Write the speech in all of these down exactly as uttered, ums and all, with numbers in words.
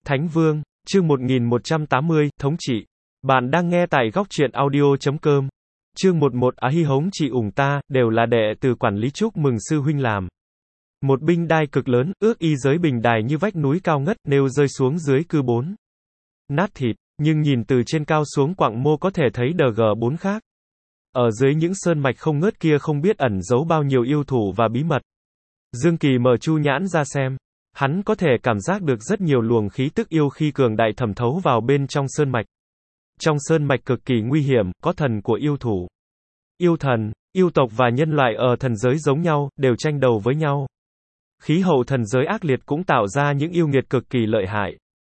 Thánh Vương, chương một nghìn một trăm tám mươi, Thống trị. Bạn đang nghe tại góc truyện audio chấm com. Chương một một Á Hi hống chị ủng ta, đều là đệ tử quản lý chúc mừng sư huynh làm. Một binh đai cực lớn, ước y giới bình đài như vách núi cao ngất, nêu rơi xuống dưới cư bốn. Nát thịt, nhưng nhìn từ trên cao xuống quặng mô có thể thấy đờ gờ bốn khác. Ở dưới những sơn mạch không ngớt kia không biết ẩn giấu bao nhiêu yêu thủ và bí mật. Dương Kỳ mở chu nhãn ra xem. Hắn có thể cảm giác được rất nhiều luồng khí tức yêu khi cường đại thẩm thấu vào bên trong sơn mạch. Trong sơn mạch cực kỳ nguy hiểm, có thần của yêu thủ. Yêu thần, yêu tộc và nhân loại ở thần giới giống nhau, đều tranh đầu với nhau. Khí hậu thần giới ác liệt cũng tạo ra những yêu nghiệt cực kỳ lợi hại.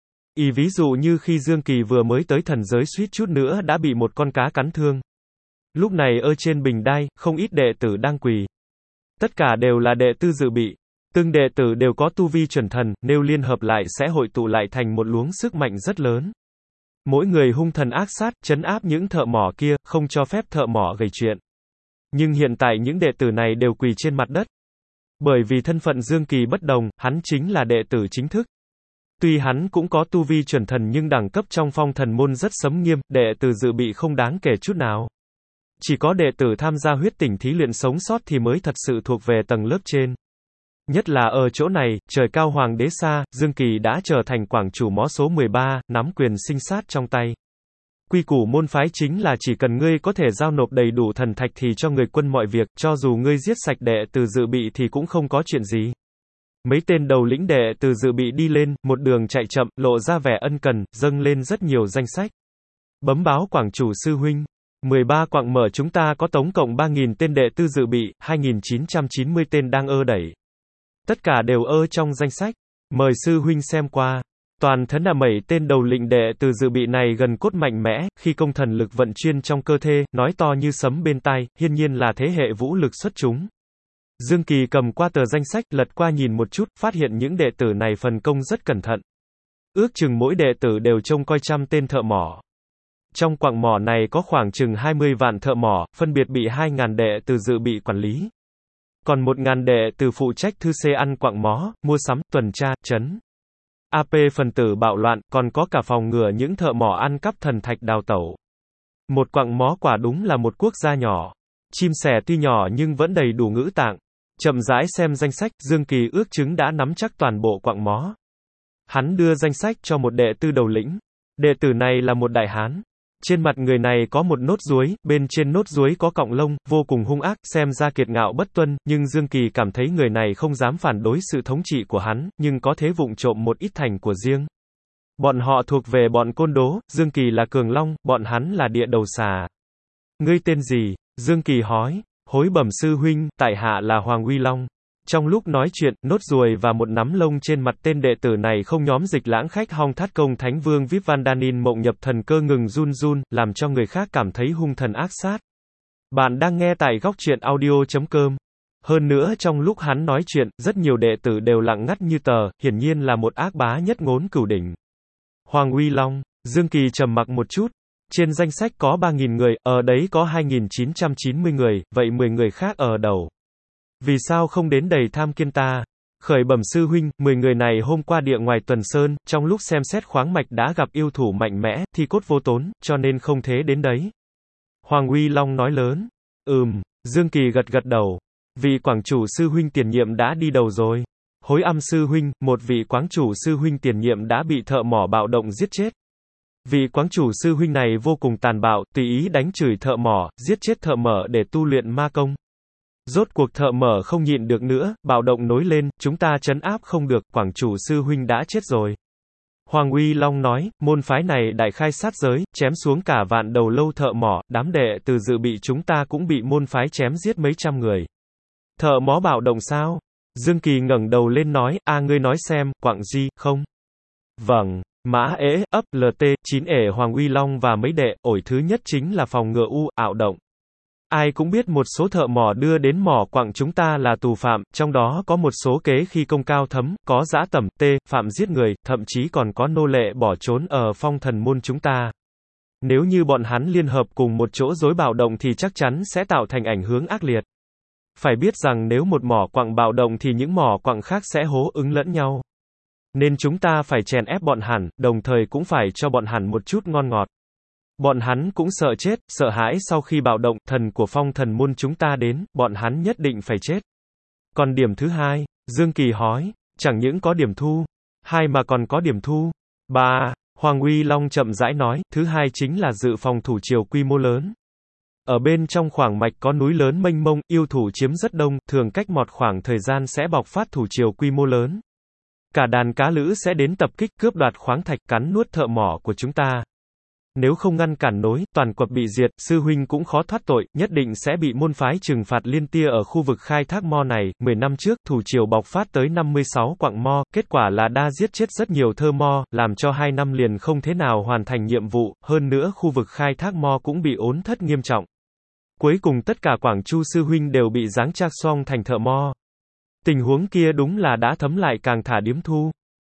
Ý ví dụ như khi Dương Kỳ vừa mới tới thần giới suýt chút nữa đã bị một con cá cắn thương. Lúc này ở trên bình đai, không ít đệ tử đang quỳ. Tất cả đều là đệ tử dự bị. Từng đệ tử đều có tu vi chuẩn thần, nếu liên hợp lại sẽ hội tụ lại thành một luống sức mạnh rất lớn. Mỗi người hung thần ác sát, trấn áp những thợ mỏ kia, không cho phép thợ mỏ gây chuyện. Nhưng hiện tại những đệ tử này đều quỳ trên mặt đất. Bởi vì thân phận Dương Kỳ bất đồng, hắn chính là đệ tử chính thức. Tuy hắn cũng có tu vi chuẩn thần nhưng đẳng cấp trong phong thần môn rất sấm nghiêm, đệ tử dự bị không đáng kể chút nào. Chỉ có đệ tử tham gia huyết tỉnh thí luyện sống sót thì mới thật sự thuộc về tầng lớp trên. Nhất là ở chỗ này, trời cao hoàng đế xa, Dương Kỳ đã trở thành quảng chủ mõ số mười ba, nắm quyền sinh sát trong tay. Quy củ môn phái chính là chỉ cần ngươi có thể giao nộp đầy đủ thần thạch thì cho người quân mọi việc, cho dù ngươi giết sạch đệ tử dự bị thì cũng không có chuyện gì. Mấy tên đầu lĩnh đệ tử dự bị đi lên, một đường chạy chậm, lộ ra vẻ ân cần, dâng lên rất nhiều danh sách. Bấm báo quảng chủ sư huynh. mười ba quặng mở chúng ta có tổng cộng ba nghìn tên đệ tử dự bị, hai nghìn chín trăm chín mươi tên đang ơ đẩy. Tất cả đều ơ trong danh sách. Mời sư huynh xem qua. Toàn thân là bảy tên đầu lĩnh đệ tử dự bị này gần cốt mạnh mẽ, khi công thần lực vận chuyên trong cơ thể, nói to như sấm bên tai, hiển nhiên là thế hệ vũ lực xuất chúng. Dương Kỳ cầm qua tờ danh sách, lật qua nhìn một chút, phát hiện những đệ tử này phần công rất cẩn thận. Ước chừng mỗi đệ tử đều trông coi trăm tên thợ mỏ. Trong quặng mỏ này có khoảng chừng hai mươi vạn thợ mỏ, phân biệt bị hai nghìn đệ tử dự bị quản lý. Còn một nghìn đệ tử phụ trách thư xê ăn quặng mỏ, mua sắm, tuần tra, trấn a pê phần tử bạo loạn, còn có cả phòng ngừa những thợ mỏ ăn cắp thần thạch đào tẩu. Một quặng mỏ quả đúng là một quốc gia nhỏ. Chim sẻ tuy nhỏ nhưng vẫn đầy đủ ngữ tạng. Chậm rãi xem danh sách, Dương Kỳ ước chứng đã nắm chắc toàn bộ quặng mỏ. Hắn đưa danh sách cho một đệ tử đầu lĩnh. Đệ tử này là một đại hán. Trên mặt người này có một nốt ruối, bên trên nốt ruối có cọng lông, vô cùng hung ác, xem ra kiệt ngạo bất tuân, nhưng Dương Kỳ cảm thấy người này không dám phản đối sự thống trị của hắn, nhưng có thế vụng trộm một ít thành của riêng. Bọn họ thuộc về bọn côn đố, Dương Kỳ là cường long, bọn hắn là địa đầu xà. Ngươi tên gì? Dương Kỳ hỏi. Hối bẩm sư huynh, tại hạ là Hoàng Uy Long. Trong lúc nói chuyện, nốt ruồi và một nắm lông trên mặt tên đệ tử này không nhóm dịch lãng khách hong thát công Thánh Vương Vip Vandanin mộng nhập thần cơ ngừng run run, làm cho người khác cảm thấy hung thần ác sát. Bạn đang nghe tại góc truyện audio chấm com. Hơn nữa trong lúc hắn nói chuyện, rất nhiều đệ tử đều lặng ngắt như tờ, hiển nhiên là một ác bá nhất ngốn cửu đỉnh. Hoàng Uy Long, Dương Kỳ trầm mặc một chút. Trên danh sách có ba nghìn người, ở đấy có hai nghìn chín trăm chín mươi người, vậy mười người khác ở đầu. Vì sao không đến đầy tham kiên ta? Khởi bẩm sư huynh, mười người này hôm qua địa ngoài Tuần Sơn, trong lúc xem xét khoáng mạch đã gặp yêu thủ mạnh mẽ, thi cốt vô tốn, cho nên không thế đến đấy. Hoàng Uy Long nói lớn. Ừm, Dương Kỳ gật gật đầu. Vị quảng chủ sư huynh tiền nhiệm đã đi đầu rồi. Hối âm sư huynh, một vị quáng chủ sư huynh tiền nhiệm đã bị thợ mỏ bạo động giết chết. Vị quáng chủ sư huynh này vô cùng tàn bạo, tùy ý đánh chửi thợ mỏ, giết chết thợ mỏ để tu luyện ma công. Rốt cuộc thợ mỏ không nhịn được nữa, bạo động nổi lên, chúng ta trấn áp không được, quảng chủ sư huynh đã chết rồi. Hoàng Uy Long nói, môn phái này đại khai sát giới, chém xuống cả vạn đầu lâu thợ mỏ, đám đệ tử dự bị chúng ta cũng bị môn phái chém giết mấy trăm người. Thợ mỏ bạo động sao? Dương Kỳ ngẩng đầu lên nói, a ngươi nói xem, quảng gì, không? Vâng. Mã ế, ấp, lt, chín ể Hoàng Uy Long và mấy đệ, ổi thứ nhất chính là phòng ngừa u, ảo động. Ai cũng biết một số thợ mỏ đưa đến mỏ quặng chúng ta là tù phạm, trong đó có một số kế khi công cao thấm, có dã tẩm, t, phạm giết người, thậm chí còn có nô lệ bỏ trốn ở phong thần môn chúng ta. Nếu như bọn hắn liên hợp cùng một chỗ rối bạo động thì chắc chắn sẽ tạo thành ảnh hưởng ác liệt. Phải biết rằng nếu một mỏ quặng bạo động thì những mỏ quặng khác sẽ hố ứng lẫn nhau. Nên chúng ta phải chèn ép bọn hắn, đồng thời cũng phải cho bọn hắn một chút ngon ngọt. Bọn hắn cũng sợ chết, sợ hãi sau khi bạo động, thần của phong thần môn chúng ta đến, bọn hắn nhất định phải chết. Còn điểm thứ hai, Dương Kỳ hỏi, chẳng những có điểm thu, hai mà còn có điểm thu. Ba, Hoàng Uy Long chậm rãi nói, thứ hai chính là dự phòng thủ triều quy mô lớn. Ở bên trong khoảng mạch có núi lớn mênh mông, yêu thủ chiếm rất đông, thường cách một khoảng thời gian sẽ bộc phát thủ triều quy mô lớn. Cả đàn cá lữ sẽ đến tập kích cướp đoạt khoáng thạch cắn nuốt thợ mỏ của chúng ta. Nếu không ngăn cản nối, toàn quật bị diệt, sư huynh cũng khó thoát tội, nhất định sẽ bị môn phái trừng phạt liên tia ở khu vực khai thác mo này. Mười năm trước, thủ triều bộc phát tới năm mươi sáu quặng mo, kết quả là đa giết chết rất nhiều thơ mo, làm cho hai năm liền không thế nào hoàn thành nhiệm vụ, hơn nữa khu vực khai thác mo cũng bị ốn thất nghiêm trọng. Cuối cùng tất cả Quảng Chu sư huynh đều bị giáng trác xong thành thợ mo. Tình huống kia đúng là đã thấm lại càng thả điếm thu.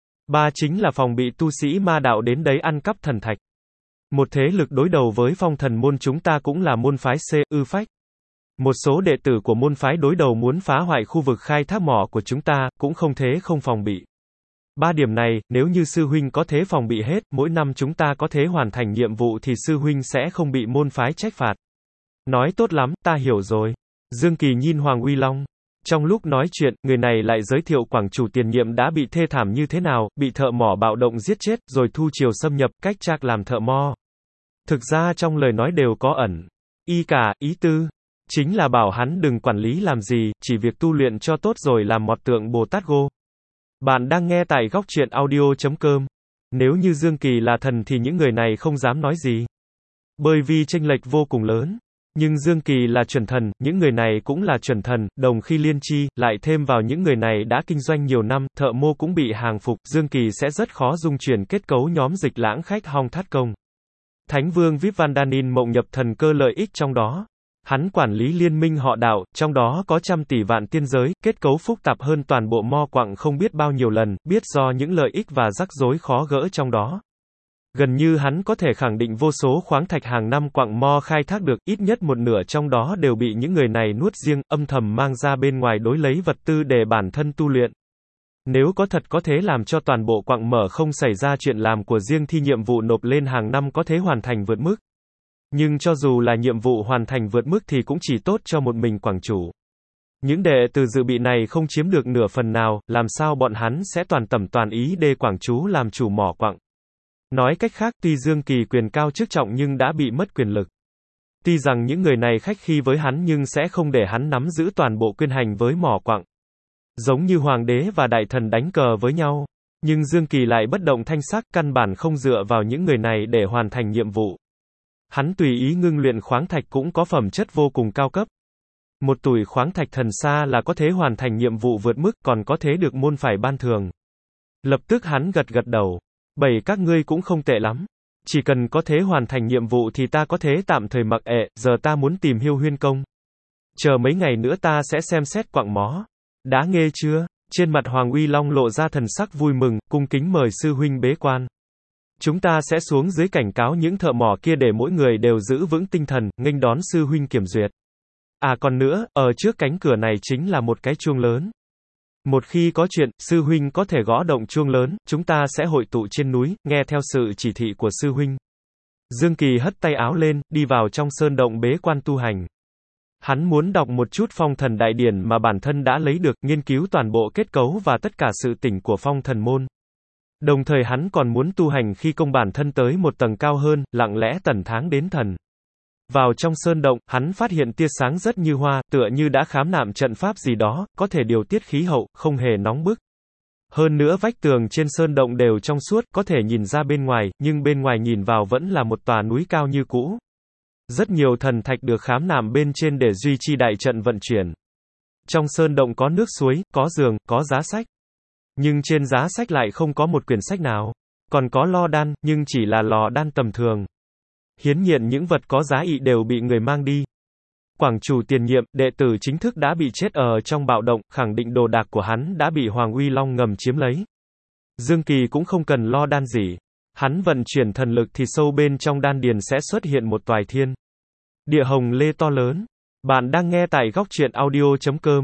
Ba chính là phòng bị tu sĩ ma đạo đến đấy ăn cắp thần thạch. Một thế lực đối đầu với phong thần môn chúng ta cũng là môn phái C, ư phách. Một số đệ tử của môn phái đối đầu muốn phá hoại khu vực khai thác mỏ của chúng ta, cũng không thế không phòng bị. Ba điểm này, nếu như sư huynh có thế phòng bị hết, mỗi năm chúng ta có thế hoàn thành nhiệm vụ thì sư huynh sẽ không bị môn phái trách phạt. Nói tốt lắm, ta hiểu rồi. Dương Kỳ nhìn Hoàng Uy Long. Trong lúc nói chuyện, người này lại giới thiệu Quảng Chủ tiền nhiệm đã bị thê thảm như thế nào, bị thợ mỏ bạo động giết chết, rồi thu triều xâm nhập, cách trác làm thợ mo. Thực ra trong lời nói đều có ẩn y cả, ý tư. Chính là bảo hắn đừng quản lý làm gì, chỉ việc tu luyện cho tốt rồi làm mọt tượng Bồ Tát Gô. Bạn đang nghe tại góc truyện audio chấm com. Nếu như Dương Kỳ là thần thì những người này không dám nói gì. Bởi vì chênh lệch vô cùng lớn. Nhưng Dương Kỳ là chuẩn thần, những người này cũng là chuẩn thần, đồng khi liên chi, lại thêm vào những người này đã kinh doanh nhiều năm, thợ mô cũng bị hàng phục, Dương Kỳ sẽ rất khó dung chuyển kết cấu nhóm dịch lãng khách Hong Thát Công. Thánh Vương Vip Vandanin mộng nhập thần cơ lợi ích trong đó. Hắn quản lý liên minh họ đạo, trong đó có trăm tỷ vạn tiên giới, kết cấu phức tạp hơn toàn bộ mo quặng không biết bao nhiêu lần, biết do những lợi ích và rắc rối khó gỡ trong đó. Gần như hắn có thể khẳng định vô số khoáng thạch hàng năm quặng mo khai thác được, ít nhất một nửa trong đó đều bị những người này nuốt riêng, âm thầm mang ra bên ngoài đối lấy vật tư để bản thân tu luyện. Nếu có thật có thế làm cho toàn bộ quặng mở không xảy ra chuyện làm của riêng thì nhiệm vụ nộp lên hàng năm có thế hoàn thành vượt mức. Nhưng cho dù là nhiệm vụ hoàn thành vượt mức thì cũng chỉ tốt cho một mình Quảng Chủ. Những đệ tử dự bị này không chiếm được nửa phần nào, làm sao bọn hắn sẽ toàn tẩm toàn ý để Quảng Chú làm chủ mỏ quặng. Nói cách khác, tuy Dương Kỳ quyền cao chức trọng nhưng đã bị mất quyền lực. Tuy rằng những người này khách khí với hắn nhưng sẽ không để hắn nắm giữ toàn bộ quyền hành với mỏ quặng. Giống như hoàng đế và đại thần đánh cờ với nhau. Nhưng Dương Kỳ lại bất động thanh sắc, căn bản không dựa vào những người này để hoàn thành nhiệm vụ. Hắn tùy ý ngưng luyện khoáng thạch cũng có phẩm chất vô cùng cao cấp. Một tủi khoáng thạch thần sa là có thể hoàn thành nhiệm vụ vượt mức, còn có thể được môn phải ban thường. Lập tức hắn gật gật đầu. Bảy các ngươi cũng không tệ lắm. Chỉ cần có thể hoàn thành nhiệm vụ thì ta có thể tạm thời mặc ệ, giờ ta muốn tìm Hiêu Huyên Công. Chờ mấy ngày nữa ta sẽ xem xét quặng mó. Đã nghe chưa? Trên mặt Hoàng Uy Long lộ ra thần sắc vui mừng, cung kính mời sư huynh bế quan. Chúng ta sẽ xuống dưới cảnh cáo những thợ mỏ kia để mỗi người đều giữ vững tinh thần, nghênh đón sư huynh kiểm duyệt. À còn nữa, ở trước cánh cửa này chính là một cái chuông lớn. Một khi có chuyện, sư huynh có thể gõ động chuông lớn, chúng ta sẽ hội tụ trên núi, nghe theo sự chỉ thị của sư huynh. Dương Kỳ hất tay áo lên, đi vào trong sơn động bế quan tu hành. Hắn muốn đọc một chút phong thần đại điển mà bản thân đã lấy được, nghiên cứu toàn bộ kết cấu và tất cả sự tỉnh của phong thần môn. Đồng thời hắn còn muốn tu hành khi công bản thân tới một tầng cao hơn, lặng lẽ tẩn tháng đến thần. Vào trong sơn động, hắn phát hiện tia sáng rất như hoa, tựa như đã khám nạm trận pháp gì đó, có thể điều tiết khí hậu, không hề nóng bức. Hơn nữa vách tường trên sơn động đều trong suốt, có thể nhìn ra bên ngoài, nhưng bên ngoài nhìn vào vẫn là một tòa núi cao như cũ. Rất nhiều thần thạch được khám nạm bên trên để duy trì đại trận vận chuyển. Trong sơn động có nước suối, có giường, có giá sách. Nhưng trên giá sách lại không có một quyển sách nào. Còn có lò đan, nhưng chỉ là lò đan tầm thường. Hiển nhiên những vật có giá trị đều bị người mang đi. Quảng Chủ tiền nhiệm, đệ tử chính thức đã bị chết ở trong bạo động, khẳng định đồ đạc của hắn đã bị Hoàng Uy Long ngầm chiếm lấy. Dương Kỳ cũng không cần lo đan gì. Hắn vận chuyển thần lực thì sâu bên trong đan điền sẽ xuất hiện một toài thiên địa hồng lê to lớn. Bạn đang nghe tại góc truyện audio chấm com.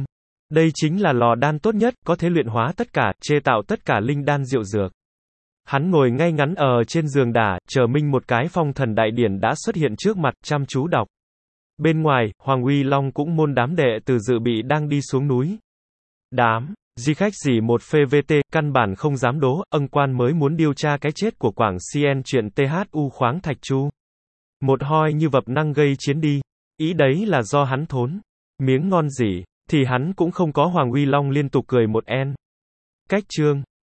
Đây chính là lò đan tốt nhất, có thể luyện hóa tất cả, chế tạo tất cả linh đan diệu dược. Hắn ngồi ngay ngắn ở trên giường đả, chờ minh một cái phong thần đại điển đã xuất hiện trước mặt, chăm chú đọc. Bên ngoài, Hoàng Uy Long cũng môn đám đệ tử dự bị đang đi xuống núi. Đám di khách gì một phê vê tê, căn bản không dám đố, ân quan mới muốn điều tra cái chết của Quảng Cn chuyện thu khoáng thạch chu. Một hoi như vập năng gây chiến đi. Ý đấy là do hắn thốn. Miếng ngon gì, thì hắn cũng không có. Hoàng Uy Long liên tục cười một en. Cách chương.